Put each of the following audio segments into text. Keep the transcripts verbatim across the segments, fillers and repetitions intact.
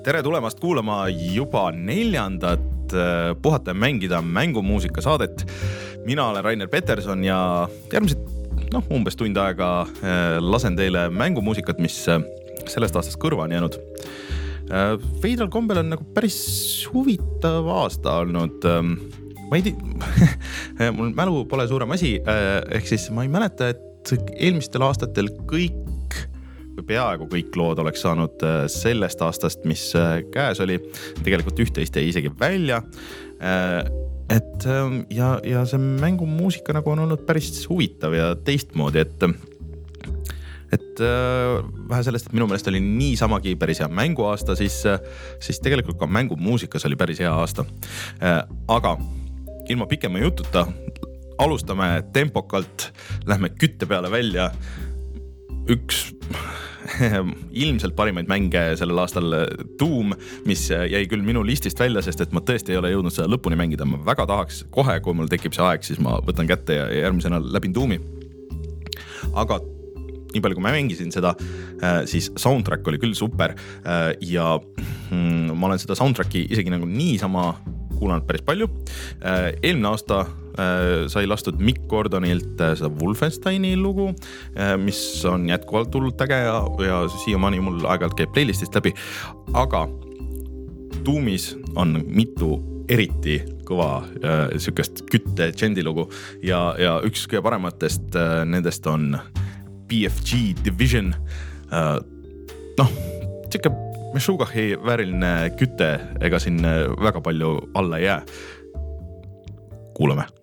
tere tulemast kuulama juba neljandat Puhata ja mängida mängumuusika saadet. Mina olen Rainer Peterson ja järgmised noh, umbes tund aega lasen teile mängumuusikat, mis sellest aastast kõrva on jäänud. Veidral kombel on nagu päris huvitav aasta olnud. Ma ei tea, mul mälu pole suurem asi, ehk siis ma ei mäleta, et eelmistel aastatel kõik või peaaegu kõik lood oleks saanud sellest aastast, mis käes oli. Tegelikult üht-teist jäi isegi välja. Et, ja, ja see mängumuusika nagu on olnud päris huvitav ja teistmoodi, et, et vähe sellest, et minu meelest oli niisamagi päris hea mänguaasta, siis, siis tegelikult ka mängumuusikas oli päris hea aasta. Aga ilma pikema jututa alustame tempokalt, lähme kütte peale välja. Üks ilmselt parimaid mänge sellel aastal Doom, mis jäi küll minu listist välja, sest et ma tõesti ei ole jõudnud seda lõpuni mängida. Ma väga tahaks kohe, kui mul tekib see aeg, siis ma võtan kätte ja järgmisena läbin Doomi. Aga nii palju, kui ma mängisin seda, siis soundtrack oli küll super ja ma olen seda soundtracki isegi nagu niisama kuulanud päris palju. Eelmine aasta sai lastud Mick Gordonilt seda Wolfensteini lugu, mis on jätkuvalt tulnud äge ja, ja siiamaani mul aeg-ajalt käib playlistist läbi. Aga Doomis on mitu eriti kõva äh, sükest kütte džendilugu ja, ja üks kõige parematest äh, nendest on B F G Division. Äh, noh, siuke Meshugahi vääriline kütte, ega siin väga palju alla ei jää. Kuulame.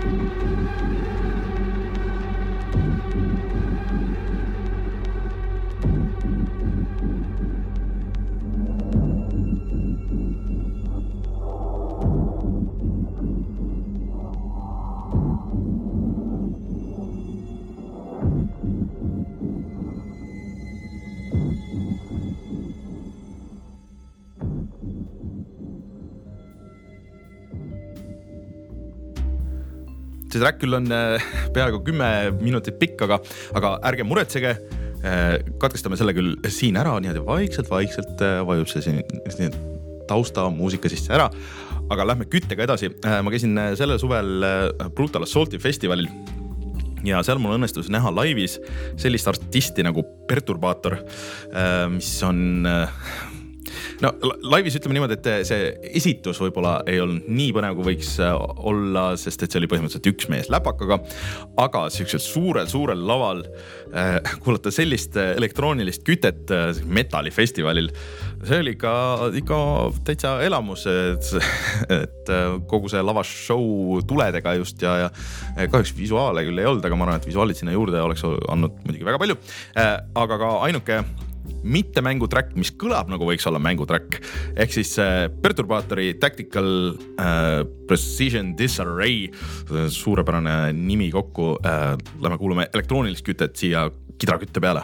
See track küll on peaaegu kümme minutit pikk, aga, aga ärge muretsege, katkestame selle küll siin ära, niimoodi vaikselt, vaikselt vajub see siin, siin tausta muusika sisse ära, aga lähme küttega edasi. Ma käisin selle suvel Brutal Assaulti festivalil ja seal mul õnnestus näha laivis sellist artisti nagu Perturbator, mis on... No, laivis ütleme niimoodi, et see esitus võib-olla ei olnud nii põnev, kui võiks olla, sest et see oli põhimõtteliselt üks mees läpakaga, aga sellisel suurel, suurel laval äh, kuulata sellist elektroonilist kütet metallifestivalil, see oli ka ikka täitsa elamus, et, et kogu see lavashow tuledega just ja, ja kahjuks visuaale küll ei olnud, aga ma arvan, et visuaalid sinna juurde oleks andnud muidugi väga palju, äh, aga ka ainuke mitte mängutrack, mis kõlab nagu võiks olla mängutrack, ehk siis äh, Perturbatori Tactical äh, Precision Disarray, suurepärane nimi kokku, äh, lähme kuulame elektroonilist kütet siia kidrakütte peale.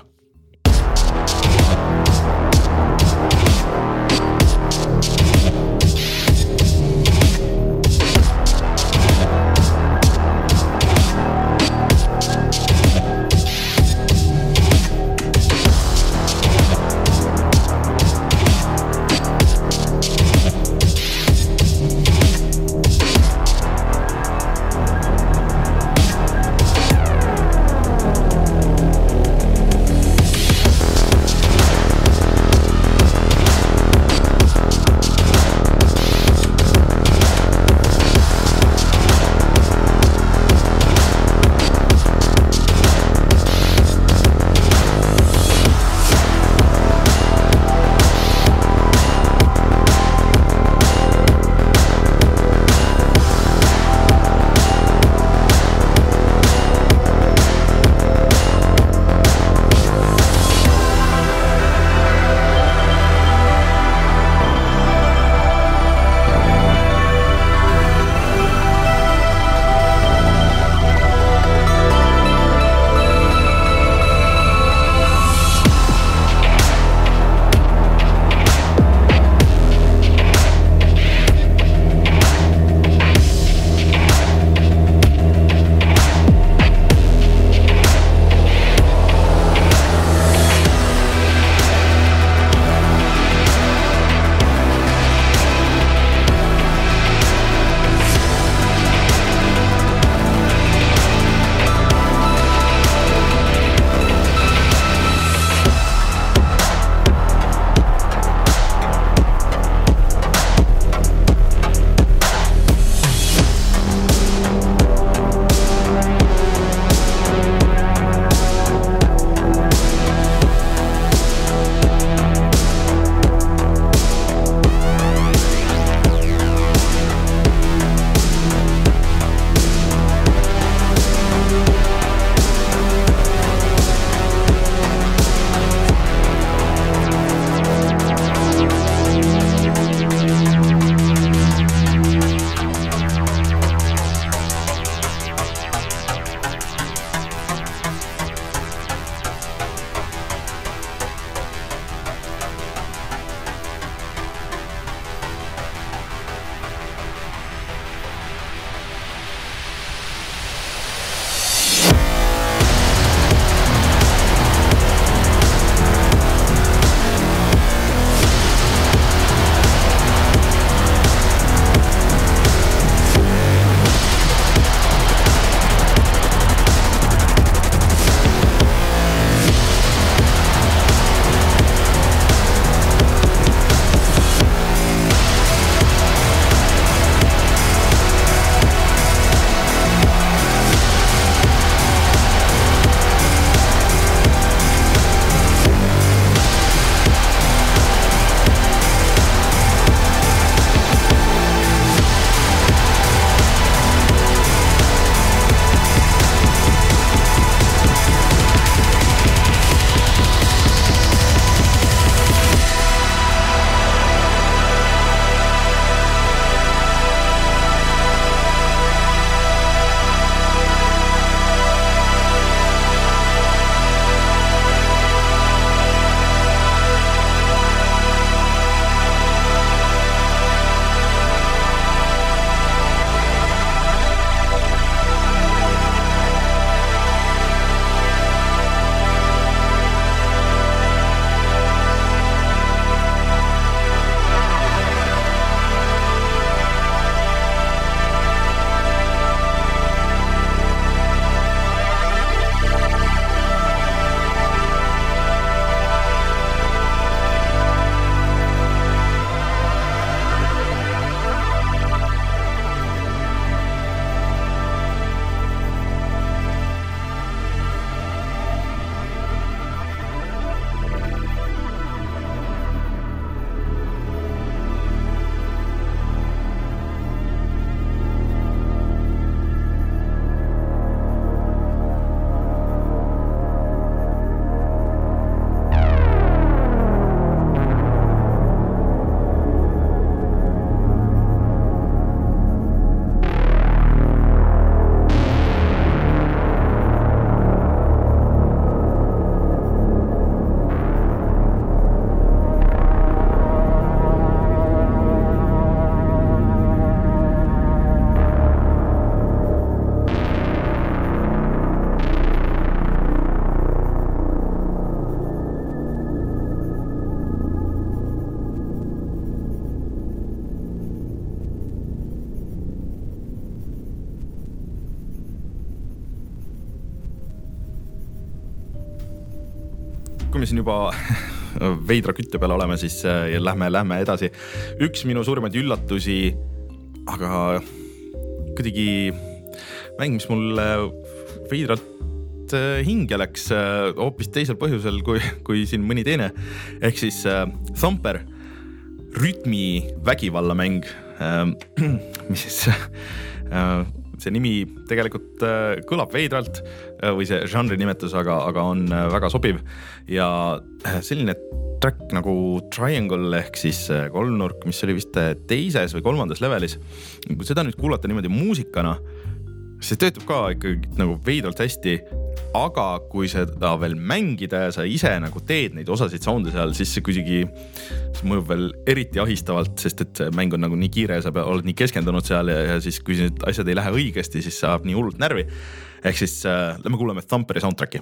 kui me siin juba veidra kütte peale oleme, siis ja lähme, lähme edasi. Üks minu suurimaid üllatusi, aga kuidagi mäng, mis mul veidralt hinge läks hoopis teisel põhjusel kui, kui siin mõni teine. Ehk siis Thumper, rütmi vägivallamäng, mis siis see nimi tegelikult kõlab veidralt või see žanri nimetus, aga, aga on väga sobiv ja selline track nagu Triangle ehk siis kolmnurk, mis oli vist teises või kolmandas levelis. Kui seda nüüd kuulata niimoodi muusikana, see töötab ka ikkagi nagu veidralt hästi, aga kui seda veel mängida ja sa ise nagu teed neid osasid sound'e seal, siis see kuidagi see mõjub veel eriti ahistavalt, sest et see mäng on nagu nii kiire ja sa oled nii keskendunud seal ja, ja siis kui need asjad ei lähe õigesti, siis saab nii hullult närvi. Ehk siis äh, lähme kuuleme Thumperi soundtracki.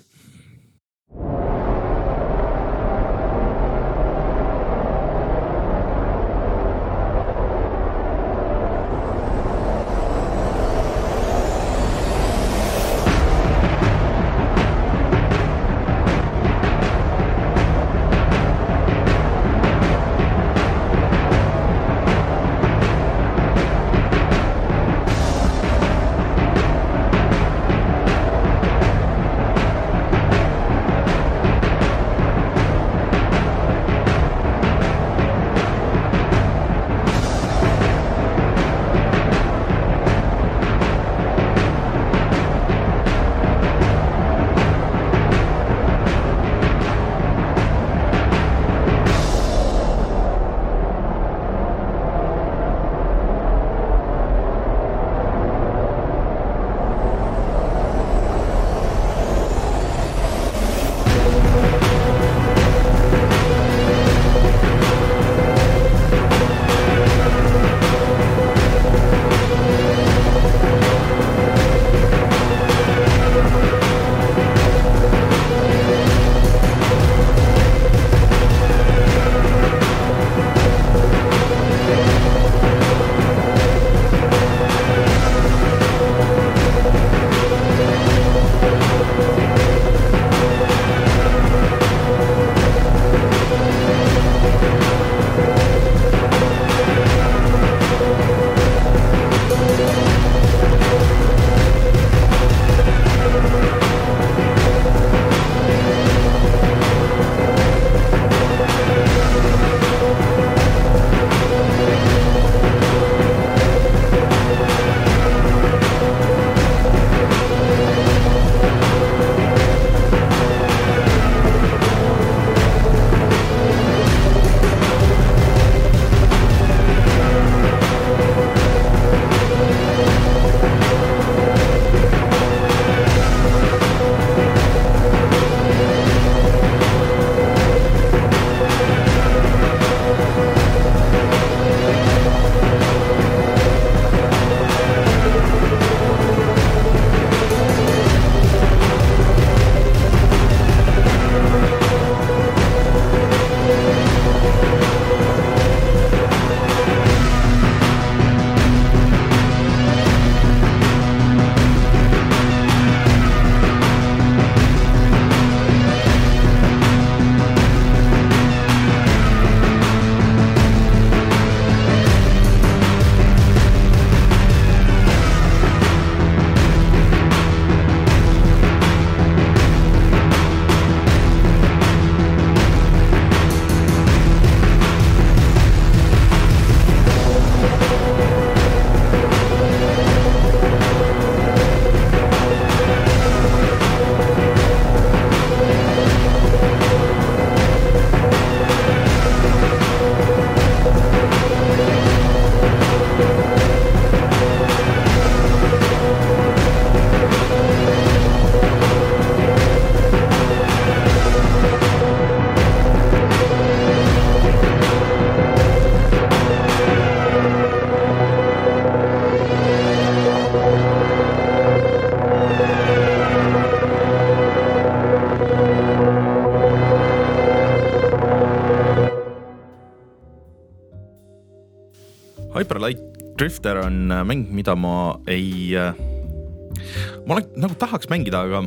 Hyperlight Drifter on mäng, mida ma ei, ma olen, nagu tahaks mängida, aga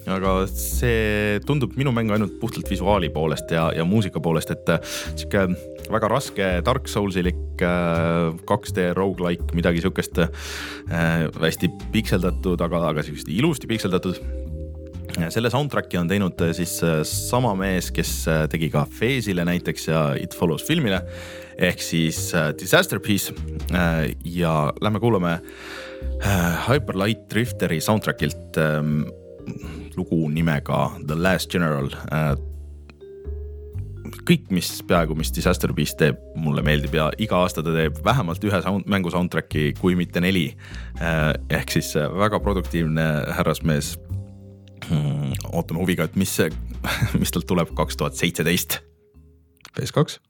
aga see tundub minu mäng ainult puhtalt visuaali poolest ja, ja muusika poolest, et siuke väga raske Dark Soulsilik kaks D roguelike, midagi siukest hästi pikseldatud, aga, aga siukest ilusti pikseldatud. Selle soundtracki on teinud siis sama mees, kes tegi ka Phase'ile näiteks ja It Follows filmile, ehk siis Disaster Piece, ja lähme kuulame Hyper Light Drifteri soundtrackilt lugu nimega The Last General. Kõik, mis peaaegu, mis Disaster Piece teeb, mulle meeldib ja iga aasta ta teeb vähemalt ühe sound, mängu soundtracki, kui mitte neli, ehk siis väga produktiivne härrasmees. Ootame huviga, et mis, mis talt tuleb kaks tuhat seitseteist P S kaks.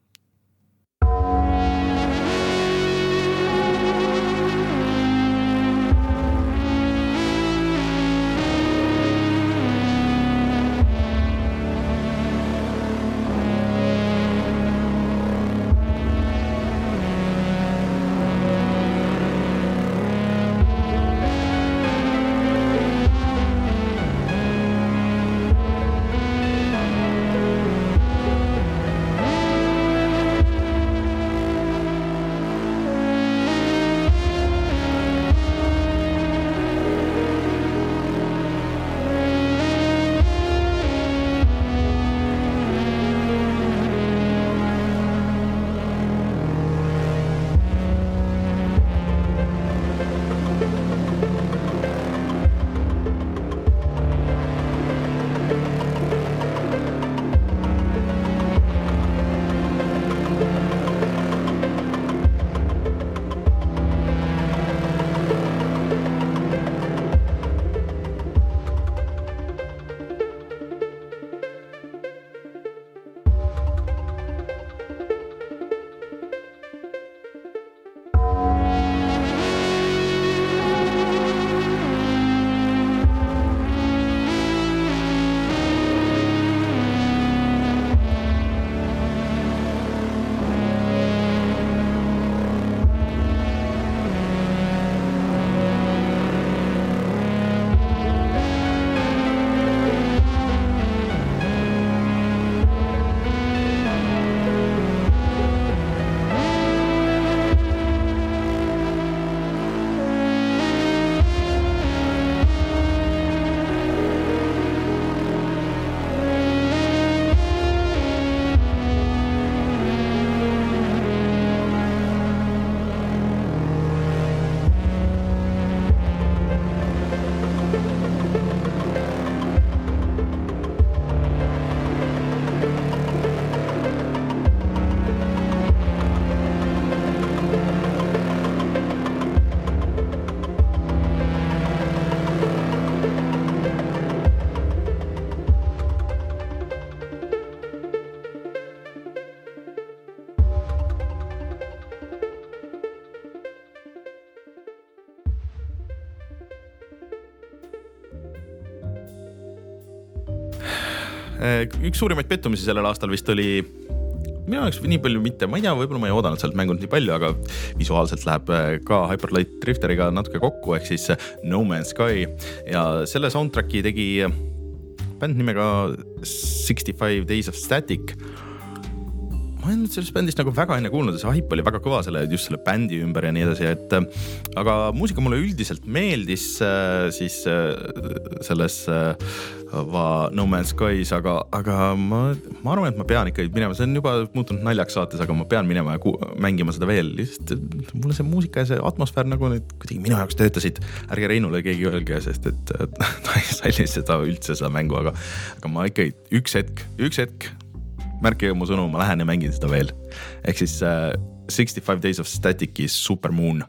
Üks suurimaid pettumisi sellel aastal vist oli, minu jaoks nii palju mitte, ma ei tea, võib-olla ma ei oodanud sealt mängult nii palju, aga visuaalselt läheb ka Hyper Light Drifteriga natuke kokku, ehk siis No Man's Sky, ja selle soundtracki tegi bänd nimega sixty-five Days of Static. Ma olen sellest bändist nagu väga enne kuulnud, see hype oli väga kõva selle, just selle bändi ümber ja nii edasi, et aga muusika mulle üldiselt meeldis siis selles No Man's Skies, aga, aga ma, ma arvan, et ma pean ikka minema, see on juba muutunud naljaks saates, aga ma pean minema ja ku, mängima seda veel, lihtsalt mulle see muusika ja see atmosfäär nagu nüüd kuidagi minu jaoks töötasid, ärge Reinule keegi öelge, sest et ta ei salli seda üldse seda mängu, aga, aga ma ikka üks hetk, üks hetk märkige mu sõnu, ma lähen ja mängin seda veel. Ehk siis uh, sixty-five Days of Static'i Supermoon.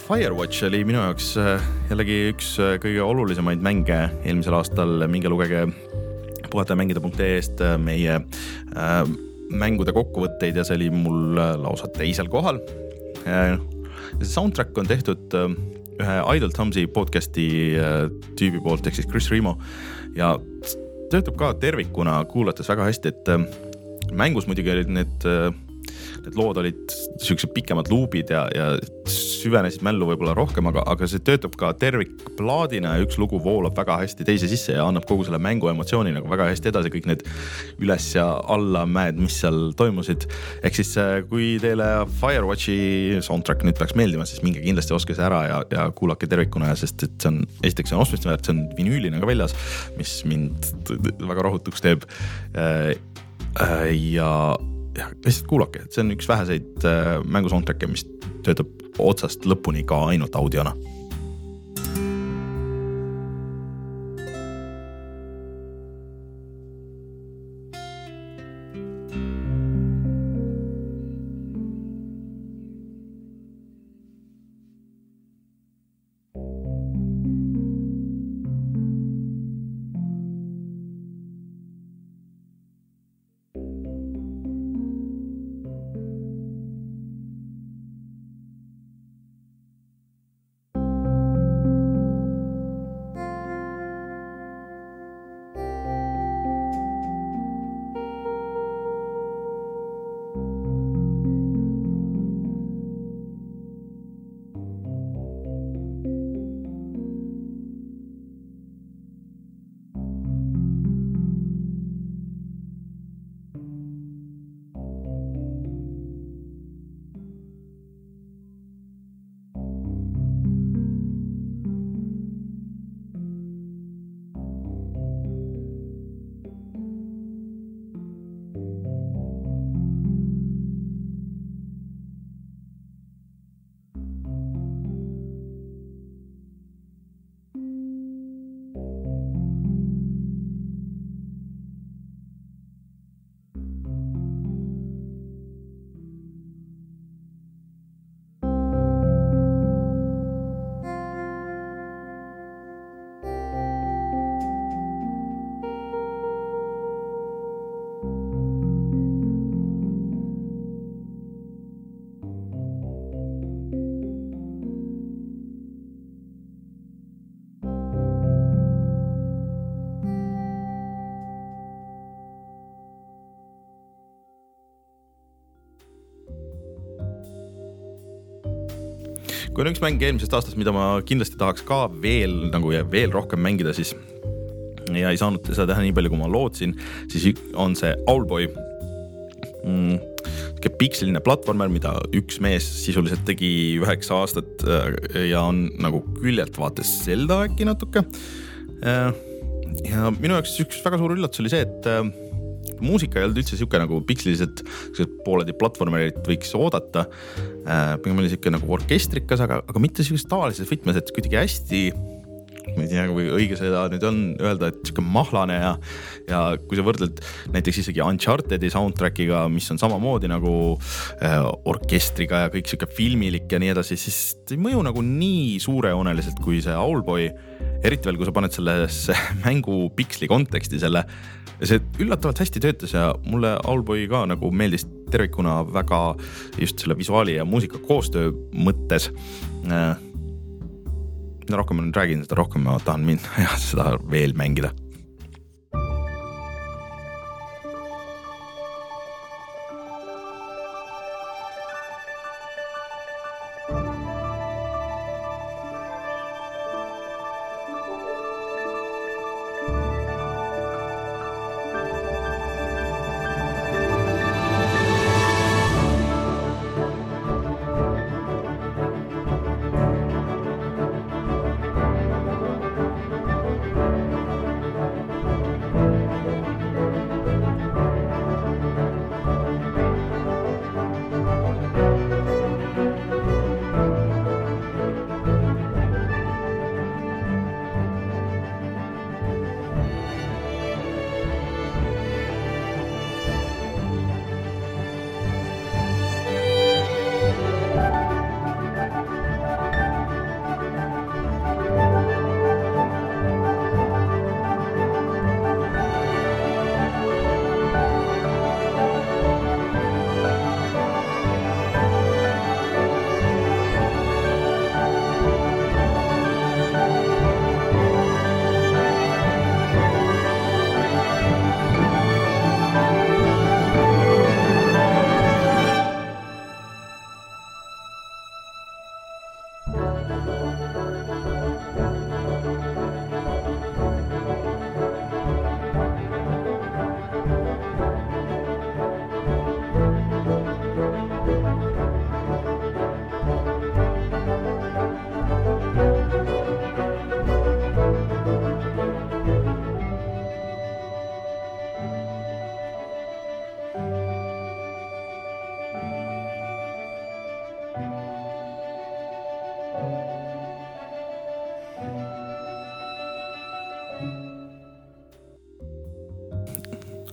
Firewatch oli minu jaoks jällegi üks kõige olulisemaid mänge eelmisel aastal. Minge lugege puhatajamängida.ee-st meie äh, mängude kokkuvõtteid ja see oli mul lausa teisel kohal. Äh, soundtrack on tehtud äh, ühe Idle Thumbsi podcasti äh, tüübi poolt, ehk siis Chris Remo, ja töötab ka tervikuna kuulates väga hästi, et äh, mängus muidugi olid need äh, Need lood olid sellised pikemad luubid ja, ja süvenesid mällu võib-olla rohkem, aga, aga see töötab ka tervikplaadina ja üks lugu voolab väga hästi teise sisse ja annab kogu selle mängu emotsiooni nagu väga hästi edasi, kõik need üles ja alla mäed, mis seal toimusid. Ehk siis kui teile Firewatchi soundtrack nüüd peaks meeldima, siis minge kindlasti oske see ära ja, ja kuulake tervikuna, ja sest et see on, esiteks see on ostmist väärt, see on vinüülina ka väljas, mis mind väga rahutuks teeb. Ja ja lihtsalt kuulake, et see on üks väheseid äh, mängu soundtracke, mis töötab otsast lõpuni ka ainult audiona. Kui on üks mäng eelmisest aastast, mida ma kindlasti tahaks ka veel, nagu ja veel rohkem mängida, siis ja ei saanud seda teha nii palju, kui ma lootsin, siis on see Owlboy. Mm, pikseline platvormer, mida üks mees sisuliselt tegi üheksa aastat ja on nagu küljelt vaates Zelda äkki natuke. Ja minu jaoks üks väga suur üllatus oli see, et muusika ei olnud üldse siuke nagu pikseliselt pooledi platvormerit võiks oodata. Pigem oli siuke nagu orkestrikas, aga, aga mitte siuke tavalises võtmes, et kuidagi hästi, ma ei tea, kui õige seda nüüd on öelda, et siuke mahlane ja, ja kui sa võrdled näiteks isegi Unchartedi soundtrackiga, mis on samamoodi nagu äh, orkestriga ja kõik siuke filmilik ja nii edasi, siis ei mõju nagu nii suurejooneliselt kui see Owlboy, eriti veel, kui sa paned sellesse mängu piksli konteksti selle. See üllatavalt hästi töötas ja mulle Owlboy ka nagu meeldis tervikuna väga just selle visuaali ja muusika koostöö mõttes. Mida rohkem ma nüüd räägin, seda rohkem ma tahan minna ja seda veel mängida.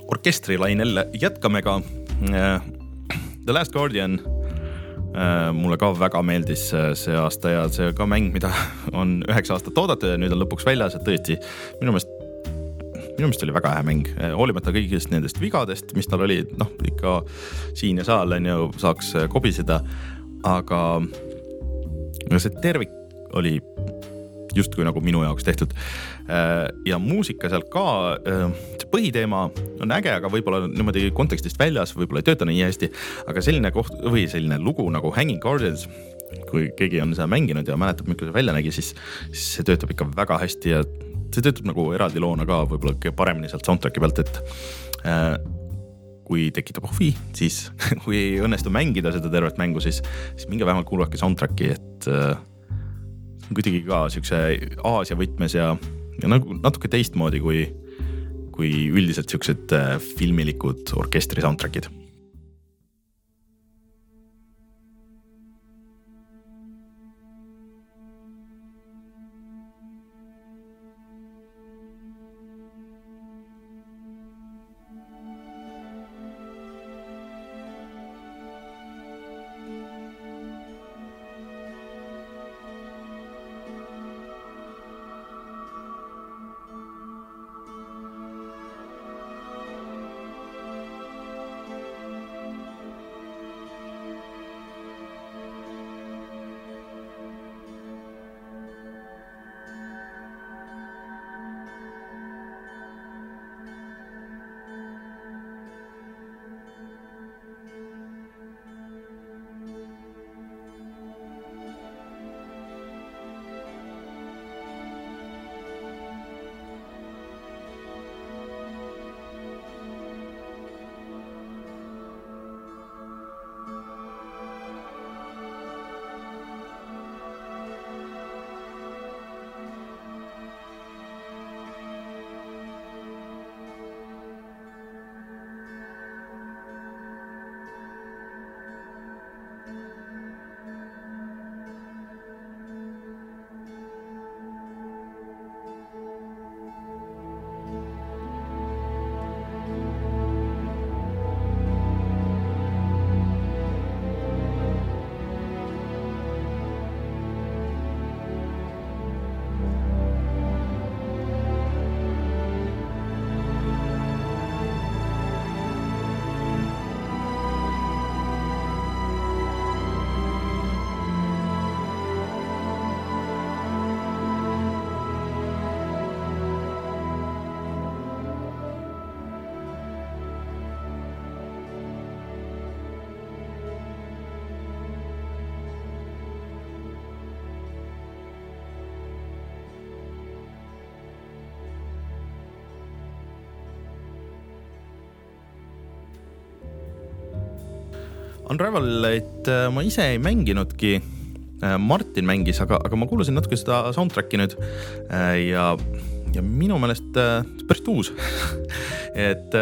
orkestrilainel jätkame ka. The Last Guardian mulle ka väga meeldis see aasta ja see ka mäng, mida on üheksa aastat oodatud ja nüüd on lõpuks väljas, et tõesti minu meelest, minu meelest oli väga hea mäng, hoolimata kõigist nendest vigadest, mis tal oli, noh ikka siin ja saal on ju, saaks kobiseda, aga see tervik oli justkui nagu minu jaoks tehtud ja muusika seal ka, see põhiteema on äge, aga võib-olla niimoodi kontekstist väljas, võib-olla ei tööta nii hästi, aga selline koht või selline lugu nagu Hanging Gardens, kui keegi on seda mänginud ja mäletab, milline see välja nägi, siis, siis see töötab ikka väga hästi ja see töötab nagu eraldi loona ka võib-olla paremini sealt soundtracki pealt, et äh, kui tekitab huvi, siis kui ei õnnestu mängida seda tervet mängu, siis, siis minge vähemalt kuulake soundtracki, et äh, kuidagi ka siukse Aasia võtmes ja, ja nagu natuke teistmoodi kui, kui üldiselt siuksed filmilikud orkestri soundtrackid. Unravelit ma ise ei mänginudki, Martin mängis, aga, aga ma kuulasin natuke seda soundtracki nüüd ja, ja minu meelest päris uus. et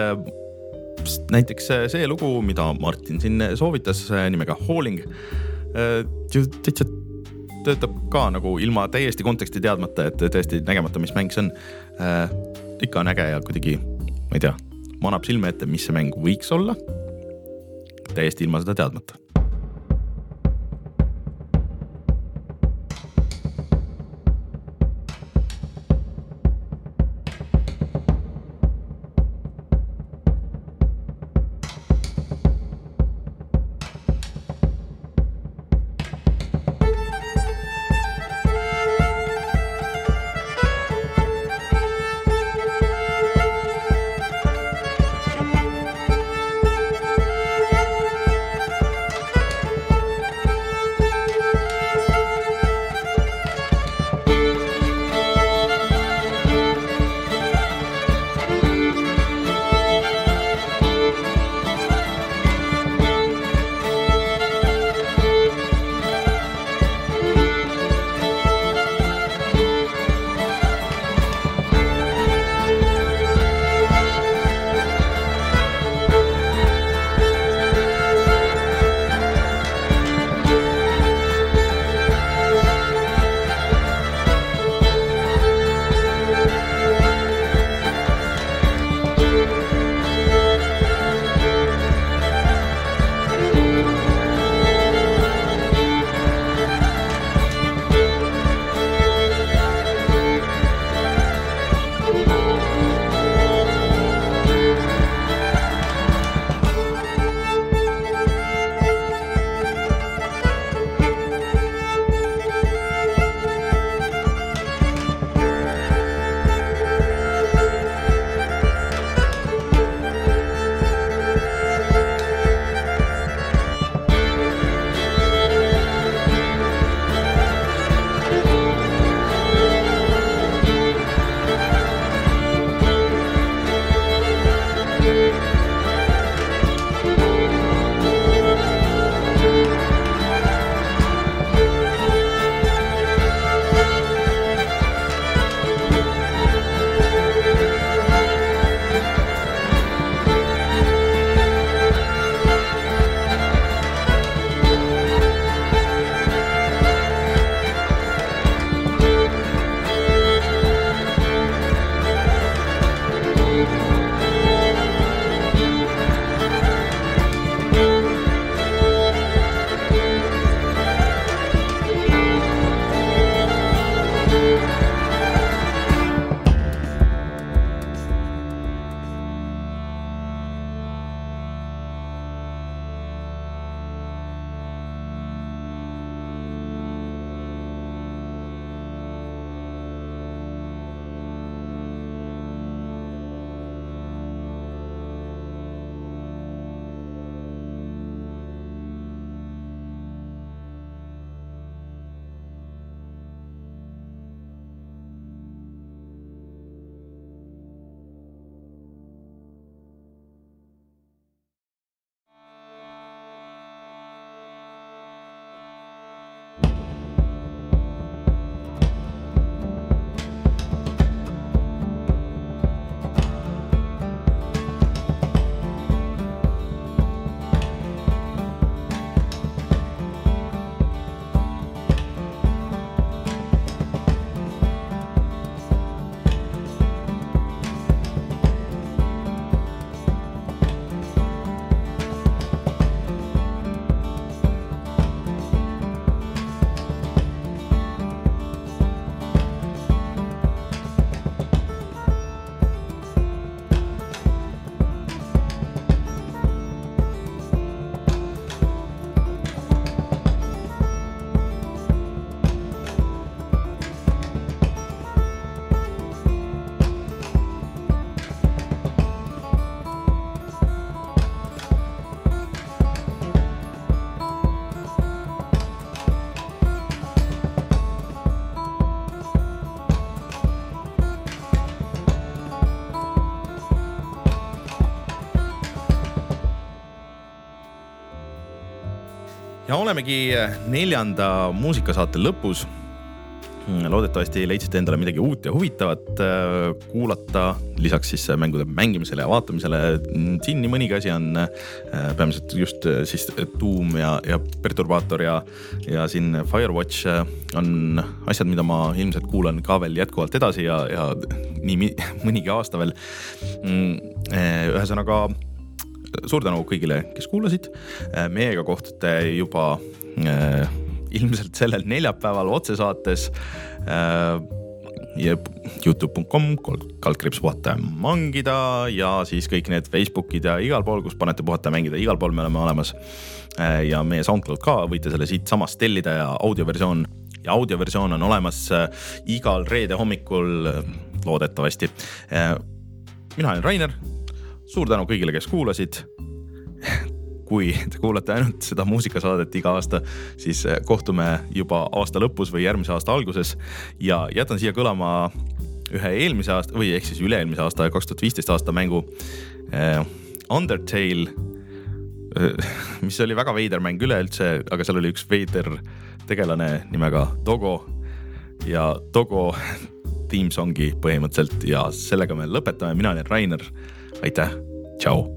näiteks see lugu, mida Martin siin soovitas nimega Hauling, täitsa töötab ka nagu ilma täiesti konteksti teadmata, et tõesti nägemata, mis mäng see on. Ikka on äge ja kuidagi, ma ei tea, manab silme ette, mis see mäng võiks olla. Täiesti ilma seda teadmata. Ja olemegi neljanda muusikasaate lõpus. Loodetavasti leidsite endale midagi uut ja huvitavat kuulata, lisaks siis mängude mängimisele ja vaatamisele. Siin nii mõnigi asi on peamiselt just siis Doom ja, ja Perturbator ja, ja siin Firewatch on asjad, mida ma ilmselt kuulan ka veel jätkuvalt edasi ja, ja nii mõnigi aasta veel. Ühesõnaga, suur tänu kõigile, kes kuulasid. Meiega kohtute juba ilmselt sellel neljapäeval otsesaates youtube dot com kaldkriips puhata ja mangida ja siis kõik need Facebookid ja igal pool, kus panete puhata ja mängida, igal pool me oleme olemas ja meie SoundCloud ka, võite selle siit samast tellida ja audioversioon ja audioversioon on olemas igal reede hommikul loodetavasti. Mina olen Rainer, suur tänu kõigile, kes kuulasid. Kui te kuulate ainult seda muusikasaadet iga aasta, siis kohtume juba aasta lõpus või järgmise aasta alguses ja jätan siia kõlama ühe eelmise aasta või ehk siis üle-eelmise aasta kaks tuhat viisteist aasta mängu eh, Undertale, eh, mis oli väga veider mäng üleüldse, aga seal oli üks veider tegelane nimega Dogo ja Dogo tiimsongi põhimõtteliselt ja sellega me lõpetame. Mina olen Rainer. Aitäh. Ciao.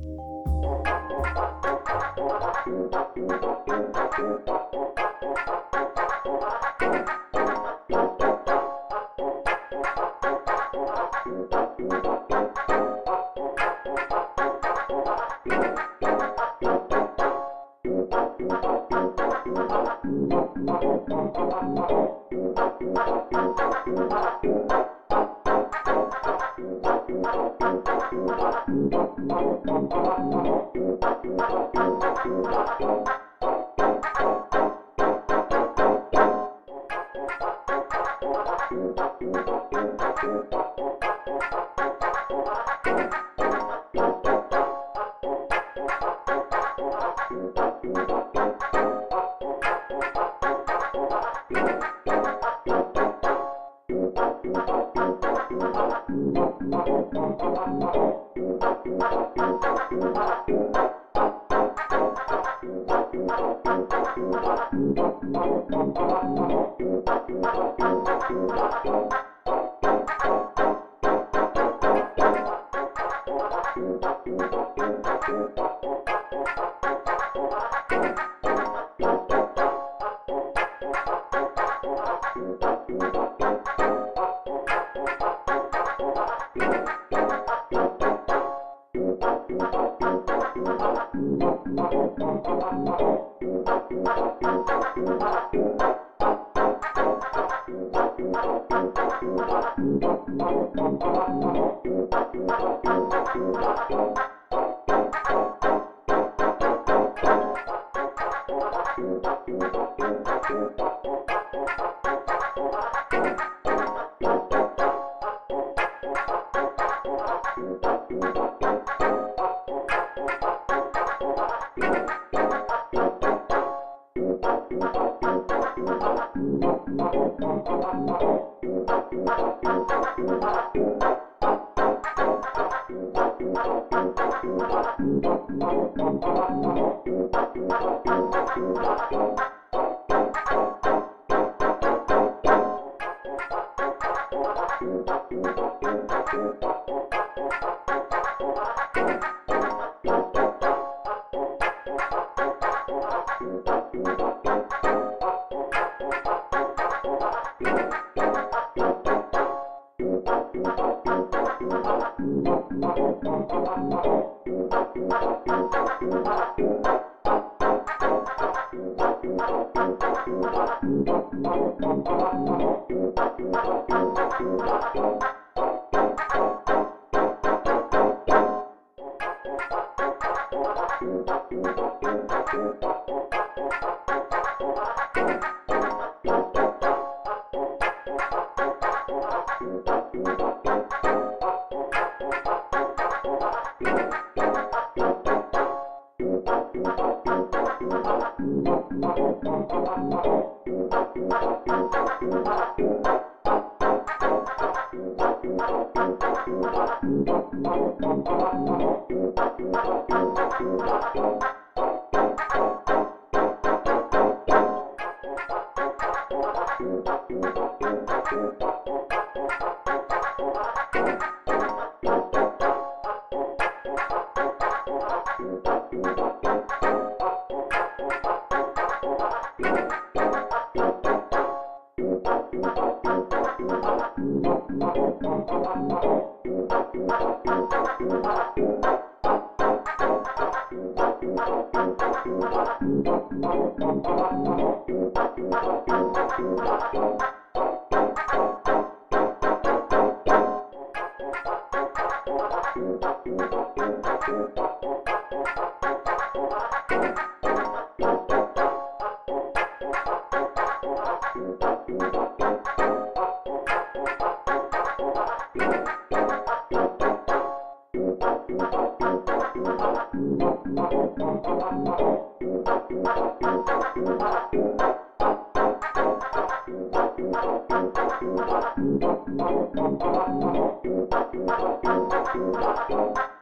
Thank you.